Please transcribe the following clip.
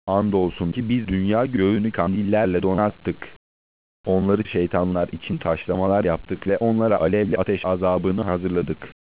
Andolsun ki biz dünya göğünü kandillerle donattık. Onları şeytanlar için taşlamalar yaptık ve onlara alevli ateş azabını hazırladık.